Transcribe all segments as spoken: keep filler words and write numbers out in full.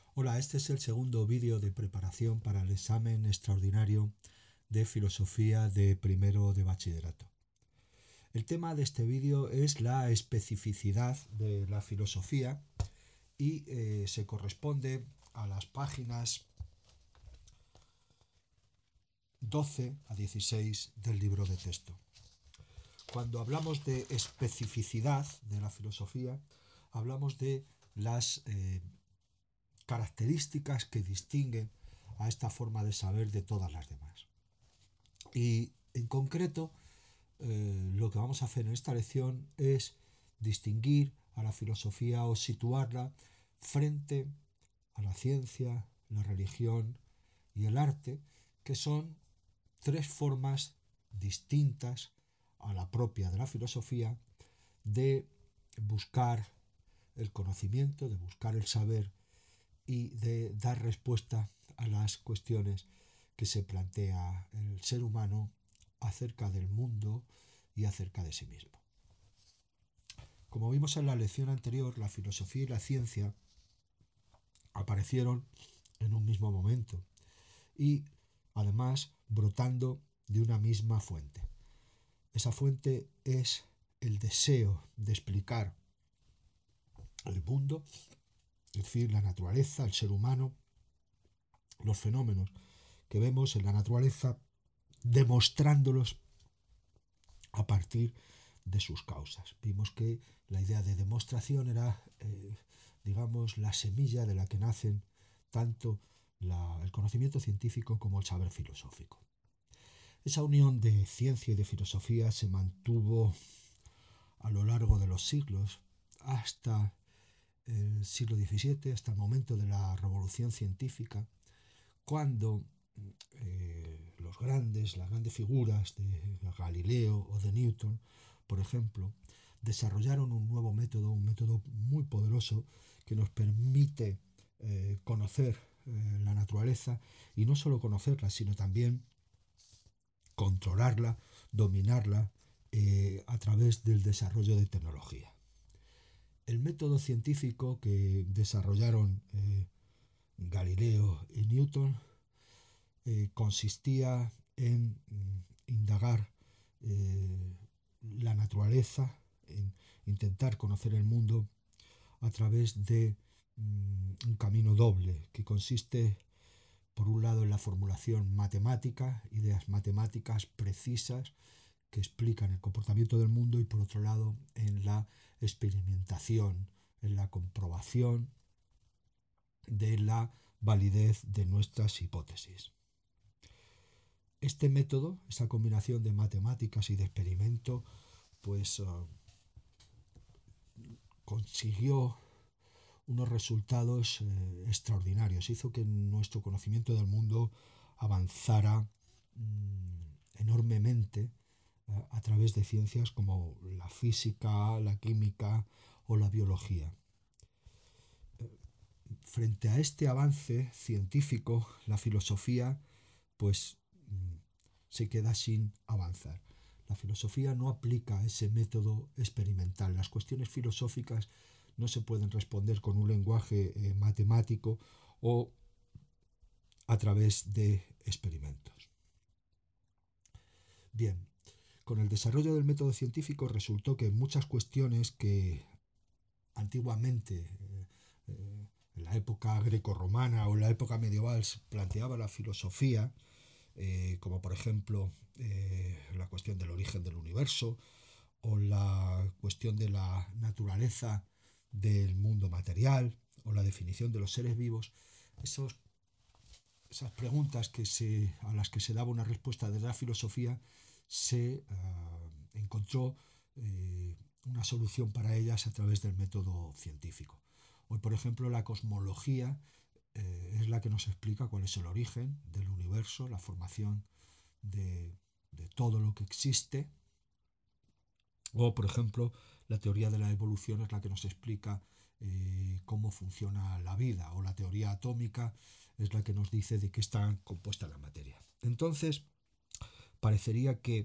Hola, este es el segundo vídeo de preparación para el examen extraordinario de filosofía de primero de bachillerato. El tema de este vídeo es la especificidad de la filosofía y eh, se corresponde a las páginas doce a dieciséis del libro de texto. Cuando hablamos de especificidad de la filosofía, hablamos de las eh, características que distinguen a esta forma de saber de todas las demás. Y en concreto, eh, lo que vamos a hacer en esta lección es distinguir a la filosofía o situarla frente a la ciencia, la religión y el arte, que son tres formas distintas a la propia de la filosofía de buscar el conocimiento, de buscar el saber y de dar respuesta a las cuestiones que se plantea el ser humano acerca del mundo y acerca de sí mismo. Como vimos en la lección anterior, la filosofía y la ciencia aparecieron en un mismo momento y además brotando de una misma fuente. Esa fuente es el deseo de explicar el mundo, es decir, la naturaleza, el ser humano, los fenómenos que vemos en la naturaleza, demostrándolos a partir de sus causas. Vimos que la idea de demostración era, eh, digamos, la semilla de la que nacen tanto la, el conocimiento científico como el saber filosófico. Esa unión de ciencia y de filosofía se mantuvo a lo largo de los siglos hasta el siglo diecisiete, hasta el momento de la revolución científica, cuando eh, los grandes, las grandes figuras de Galileo o de Newton, por ejemplo, desarrollaron un nuevo método, un método muy poderoso que nos permite eh, conocer eh, la naturaleza y no solo conocerla, sino también controlarla, dominarla eh, a través del desarrollo de tecnología. El método científico que desarrollaron eh, Galileo y Newton eh, consistía en mm, indagar eh, la naturaleza, en intentar conocer el mundo a través de mm, un camino doble que consiste por un lado en la formulación matemática, ideas matemáticas precisas que explican el comportamiento del mundo, y por otro lado en la experimentación, en la comprobación de la validez de nuestras hipótesis. Este método, esa combinación de matemáticas y de experimento, pues uh, consiguió unos resultados eh, extraordinarios. Hizo que nuestro conocimiento del mundo avanzara mmm, enormemente eh, a través de ciencias como la física, la química o la biología. Eh, frente a este avance científico, la filosofía pues mmm, se queda sin avanzar. La filosofía no aplica ese método experimental. Las cuestiones filosóficas no se pueden responder con un lenguaje eh, matemático o a través de experimentos. Bien, con el desarrollo del método científico resultó que muchas cuestiones que antiguamente, eh, eh, en la época grecorromana o en la época medieval, planteaba la filosofía, eh, como por ejemplo eh, la cuestión del origen del universo o la cuestión de la naturaleza del mundo material o la definición de los seres vivos, esos, esas preguntas que se, a las que se daba una respuesta desde la filosofía, se uh, encontró eh, una solución para ellas a través del método científico. Hoy, por ejemplo, la cosmología eh, es la que nos explica cuál es el origen del universo, la formación de, de todo lo que existe. O, por ejemplo, la teoría de la evolución es la que nos explica eh, cómo funciona la vida, o la teoría atómica es la que nos dice de qué está compuesta la materia. Entonces, parecería que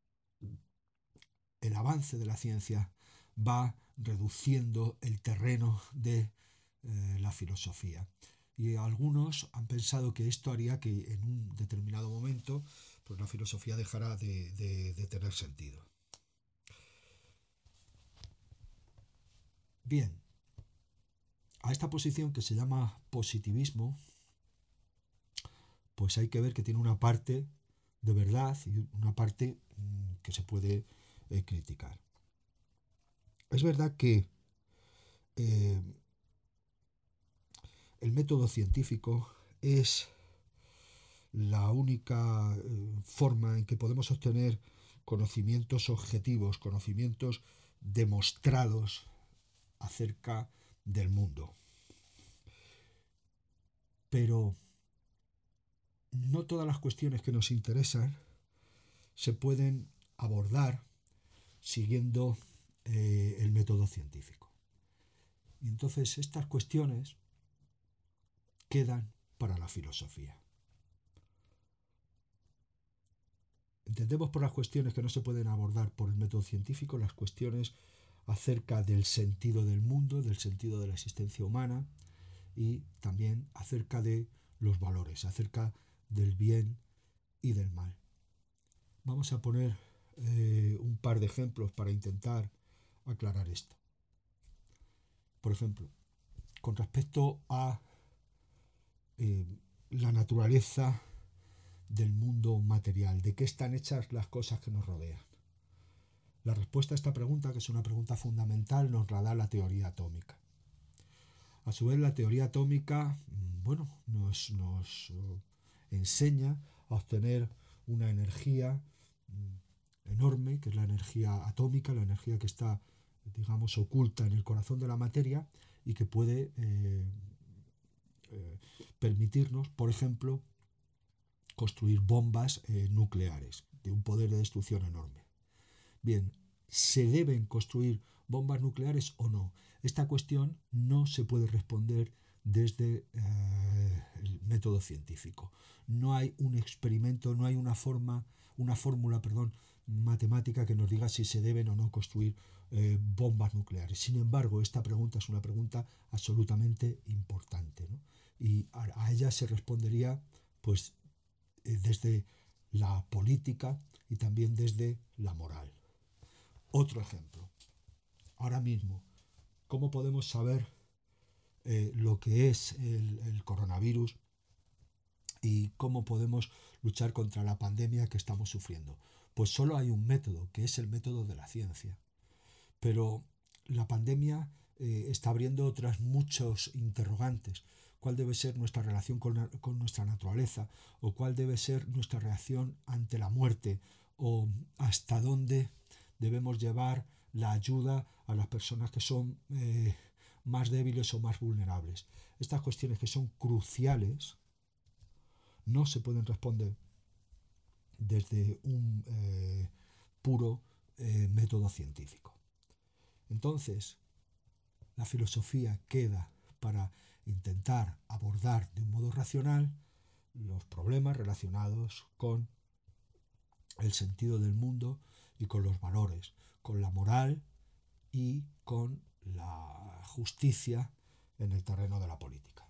el avance de la ciencia va reduciendo el terreno de eh, la filosofía. Y algunos han pensado que esto haría que en un determinado momento pues la filosofía dejara de, de, de tener sentido. Bien, a esta posición que se llama positivismo, pues hay que ver que tiene una parte de verdad y una parte mmm, que se puede eh, criticar. Es verdad que eh, el método científico es la única eh, forma en que podemos obtener conocimientos objetivos, conocimientos demostrados acerca del mundo. Pero no todas las cuestiones que nos interesan se pueden abordar siguiendo eh, el método científico. Y entonces estas cuestiones quedan para la filosofía. Entendemos por las cuestiones que no se pueden abordar por el método científico las cuestiones acerca del sentido del mundo, del sentido de la existencia humana y también acerca de los valores, acerca del bien y del mal. Vamos a poner eh, un par de ejemplos para intentar aclarar esto. Por ejemplo, con respecto a eh, la naturaleza del mundo material, de qué están hechas las cosas que nos rodean. La respuesta a esta pregunta, que es una pregunta fundamental, nos la da la teoría atómica. A su vez, la teoría atómica, bueno, nos, nos enseña a obtener una energía enorme, que es la energía atómica, la energía que está, digamos, oculta en el corazón de la materia y que puede eh, eh, permitirnos, por ejemplo, construir bombas eh, nucleares de un poder de destrucción enorme. Bien, ¿se deben construir bombas nucleares o no? Esta cuestión no se puede responder desde eh, el método científico. No hay un experimento, no hay una forma, una fórmula, perdón, matemática que nos diga si se deben o no construir eh, bombas nucleares. Sin embargo, esta pregunta es una pregunta absolutamente importante, ¿no? Y a, a ella se respondería, pues, eh, desde la política y también desde la moral. Otro ejemplo. Ahora mismo, ¿cómo podemos saber eh, lo que es el, el coronavirus y cómo podemos luchar contra la pandemia que estamos sufriendo? Pues solo hay un método, que es el método de la ciencia. Pero la pandemia eh, está abriendo otras muchos interrogantes. ¿Cuál debe ser nuestra relación con, la, con nuestra naturaleza? ¿O cuál debe ser nuestra reacción ante la muerte? ¿O hasta dónde debemos llevar la ayuda a las personas que son eh, más débiles o más vulnerables? Estas cuestiones que son cruciales no se pueden responder desde un eh, puro eh, método científico. Entonces, la filosofía queda para intentar abordar de un modo racional los problemas relacionados con el sentido del mundo y con los valores, con la moral y con la justicia en el terreno de la política.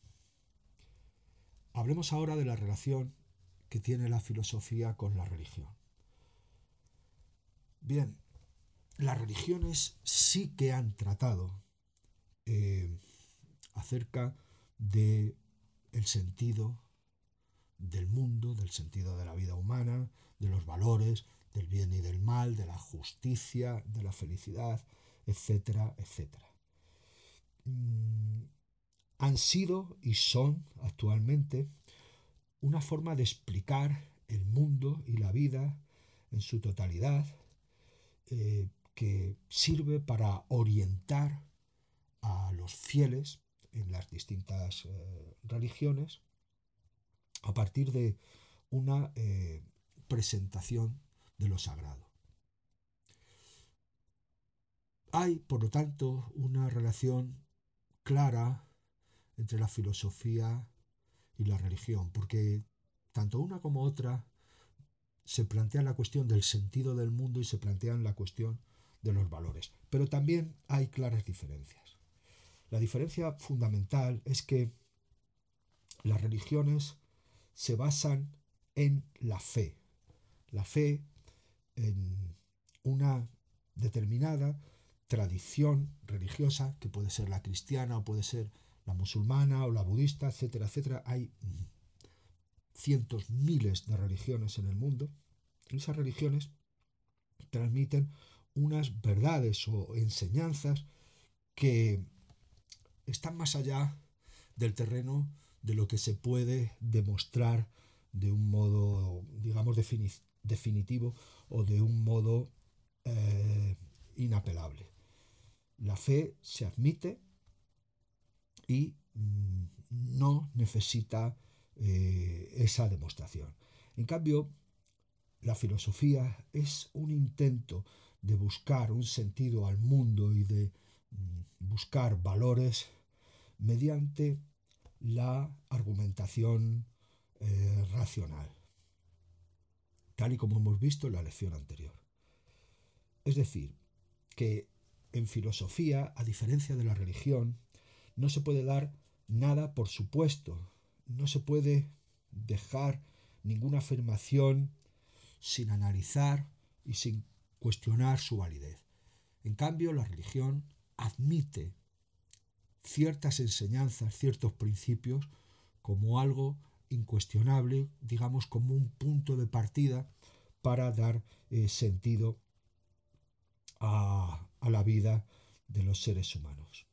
Hablemos ahora de la relación que tiene la filosofía con la religión. Bien, las religiones sí que han tratado eh, acerca de el sentido del mundo, del sentido de la vida humana, de los valores, del bien y del mal, de la justicia, de la felicidad, etcétera, etcétera. Mm, han sido y son actualmente una forma de explicar el mundo y la vida en su totalidad, eh, que sirve para orientar a los fieles en las distintas eh, religiones a partir de una eh, presentación de lo sagrado. Hay, por lo tanto, una relación clara entre la filosofía y la religión, porque tanto una como otra se plantean la cuestión del sentido del mundo y se plantean la cuestión de los valores. Pero también hay claras diferencias. La diferencia fundamental es que Las religiones se basan en la fe. La fe en una determinada tradición religiosa, que puede ser la cristiana o puede ser la musulmana o la budista, etcétera, etcétera. Hay cientos, miles de religiones en el mundo. Y esas religiones transmiten unas verdades o enseñanzas que están más allá del terreno de lo que se puede demostrar de un modo, digamos, defini- definitivo o de un modo eh, inapelable. La fe se admite y mm, no necesita eh, esa demostración. En cambio, la filosofía es un intento de buscar un sentido al mundo y de mm, buscar valores mediante la argumentación eh, racional, tal y como hemos visto en la lección anterior. Es decir, que en filosofía, a diferencia de la religión, no se puede dar nada por supuesto, no se puede dejar ninguna afirmación sin analizar y sin cuestionar su validez. En cambio, la religión admite ciertas enseñanzas, ciertos principios, como algo incuestionable, digamos como un punto de partida para dar eh, sentido a, a la vida de los seres humanos.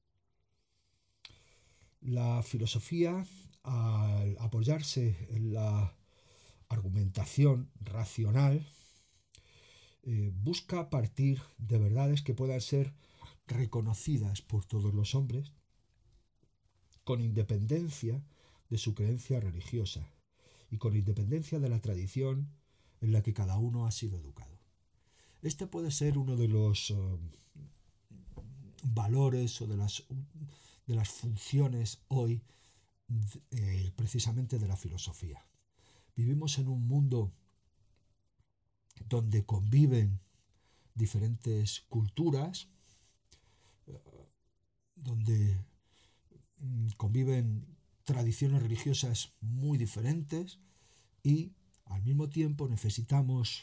La filosofía, al apoyarse en la argumentación racional, eh, busca partir de verdades que puedan ser reconocidas por todos los hombres con independencia de su creencia religiosa y con independencia de la tradición en la que cada uno ha sido educado. Este puede ser uno de los uh, valores o de las, de las funciones hoy eh, precisamente de la filosofía. Vivimos en un mundo donde conviven diferentes culturas, donde conviven tradiciones religiosas muy diferentes y al mismo tiempo necesitamos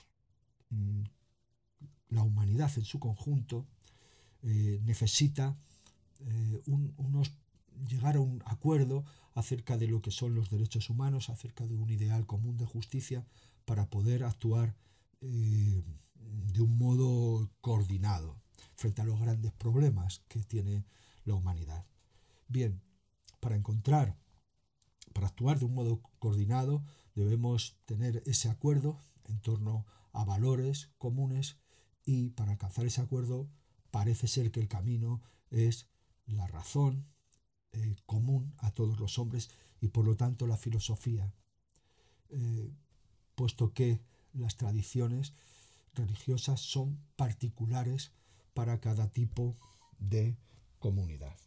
la humanidad en su conjunto eh, necesita eh, un, unos, llegar a un acuerdo acerca de lo que son los derechos humanos, acerca de un ideal común de justicia para poder actuar eh, de un modo coordinado frente a los grandes problemas que tiene la humanidad. Bien, para encontrar, para actuar de un modo coordinado, debemos tener ese acuerdo en torno a valores comunes y para alcanzar ese acuerdo parece ser que el camino es la razón eh, común a todos los hombres y por lo tanto la filosofía, eh, puesto que las tradiciones religiosas son particulares para cada tipo de comunidad.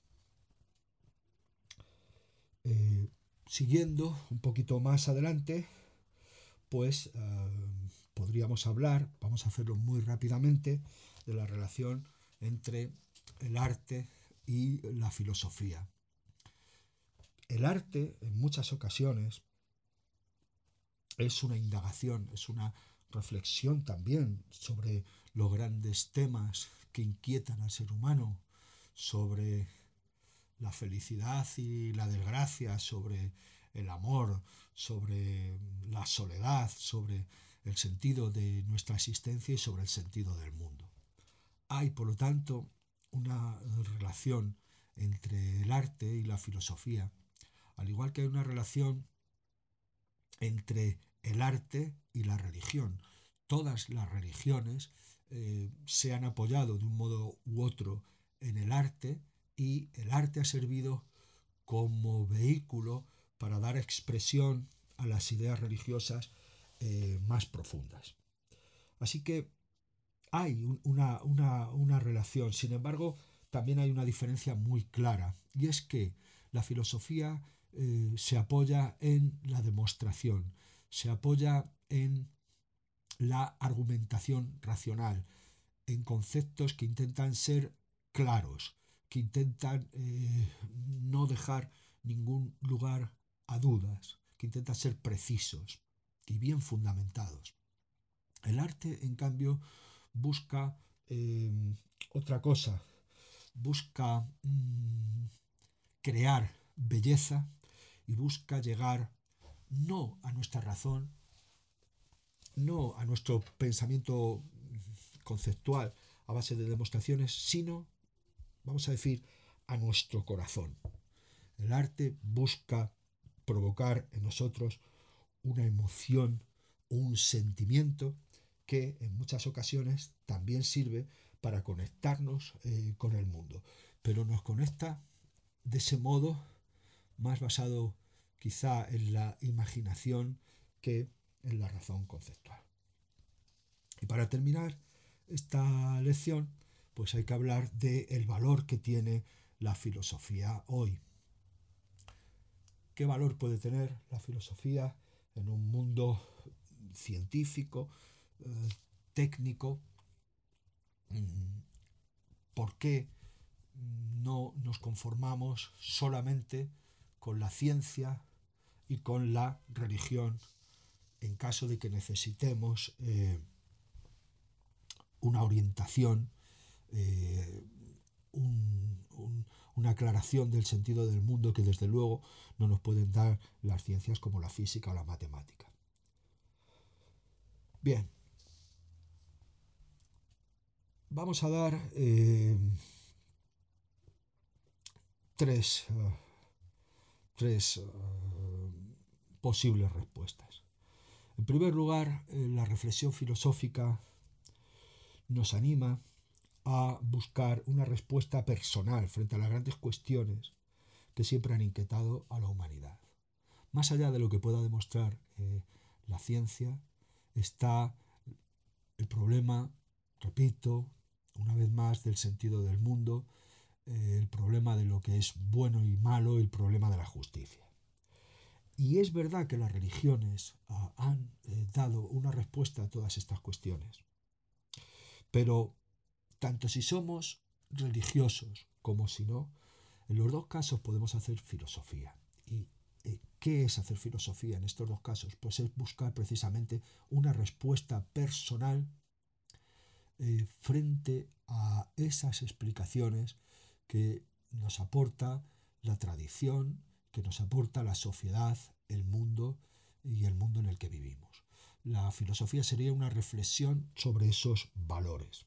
Eh, siguiendo un poquito más adelante, pues uh, podríamos hablar, vamos a hacerlo muy rápidamente, de la relación entre el arte y la filosofía. El arte, en muchas ocasiones, es una indagación, es una reflexión también sobre los grandes temas que inquietan al ser humano, sobre la felicidad y la desgracia, sobre el amor, sobre la soledad, sobre el sentido de nuestra existencia y sobre el sentido del mundo. Hay, por lo tanto, una relación entre el arte y la filosofía, al igual que hay una relación entre el arte y la religión. Todas las religiones eh, se han apoyado de un modo u otro en el arte y el arte ha servido como vehículo para dar expresión a las ideas religiosas eh, más profundas. Así que hay un, una, una, una relación, sin embargo, también hay una diferencia muy clara, y es que la filosofía eh, se apoya en la demostración, se apoya en la argumentación racional, en conceptos que intentan ser claros, que intentan eh, no dejar ningún lugar a dudas, que intentan ser precisos y bien fundamentados. El arte, en cambio, busca eh, otra cosa, busca mmm, crear belleza y busca llegar no a nuestra razón, no a nuestro pensamiento conceptual a base de demostraciones, sino, vamos a decir, a nuestro corazón. El arte busca provocar en nosotros una emoción, un sentimiento que en muchas ocasiones también sirve para conectarnos eh, con el mundo, pero nos conecta de ese modo más basado quizá en la imaginación que en la razón conceptual. Y para terminar esta lección, pues hay que hablar del valor que tiene la filosofía hoy. ¿Qué valor puede tener la filosofía en un mundo científico, eh, técnico? ¿Por qué no nos conformamos solamente con la ciencia y con la religión en caso de que necesitemos eh, una orientación, eh, un, un, una aclaración del sentido del mundo que desde luego no nos pueden dar las ciencias como la física o la matemática? Bien, vamos a dar eh, tres, uh, tres uh, posibles respuestas. En primer lugar, eh, la reflexión filosófica nos anima a buscar una respuesta personal frente a las grandes cuestiones que siempre han inquietado a la humanidad. Más allá de lo que pueda demostrar eh, la ciencia, está el problema, repito, una vez más, del sentido del mundo, eh, el problema de lo que es bueno y malo, el problema de la justicia. Y es verdad que las religiones uh, han eh, dado una respuesta a todas estas cuestiones. Pero tanto si somos religiosos como si no, en los dos casos podemos hacer filosofía. ¿Y eh, qué es hacer filosofía en estos dos casos? Pues es buscar precisamente una respuesta personal eh, frente a esas explicaciones que nos aporta la tradición, que nos aporta la sociedad, el mundo y el mundo en el que vivimos. La filosofía sería una reflexión sobre esos valores,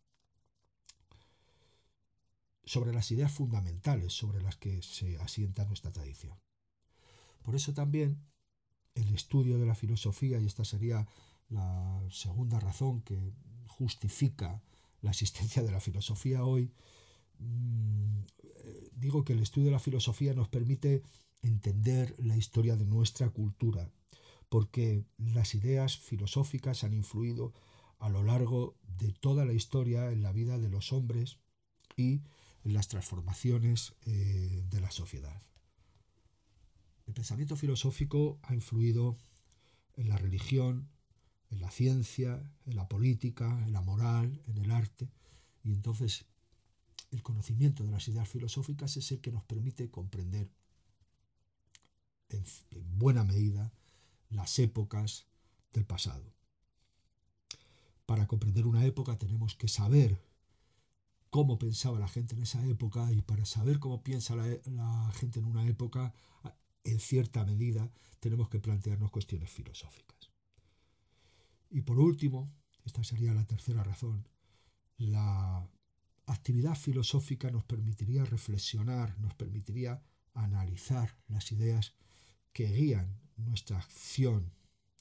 sobre las ideas fundamentales sobre las que se asienta nuestra tradición. Por eso también el estudio de la filosofía, y esta sería la segunda razón que justifica la existencia de la filosofía hoy, mmm, digo que el estudio de la filosofía nos permite entender la historia de nuestra cultura, porque las ideas filosóficas han influido a lo largo de toda la historia en la vida de los hombres y en las transformaciones eh, de la sociedad. El pensamiento filosófico ha influido en la religión, en la ciencia, en la política, en la moral, en el arte, y entonces el conocimiento de las ideas filosóficas es el que nos permite comprender en, en buena medida las épocas del pasado. Para comprender una época tenemos que saber cómo pensaba la gente en esa época, y para saber cómo piensa la, la gente en una época, en cierta medida tenemos que plantearnos cuestiones filosóficas. Y por último, esta sería la tercera razón, la actividad filosófica nos permitiría reflexionar, nos permitiría analizar las ideas que guían nuestra acción,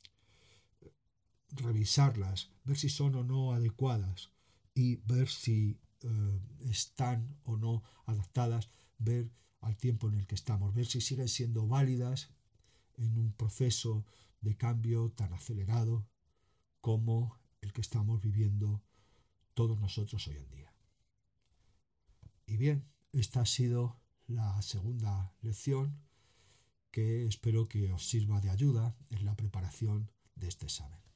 revisarlas, ver si son o no adecuadas y ver si eh, están o no adaptadas, ver al tiempo en el que estamos, ver si siguen siendo válidas en un proceso de cambio tan acelerado como el que estamos viviendo todos nosotros hoy en día. Y bien, esta ha sido la segunda lección, que espero que os sirva de ayuda en la preparación de este examen.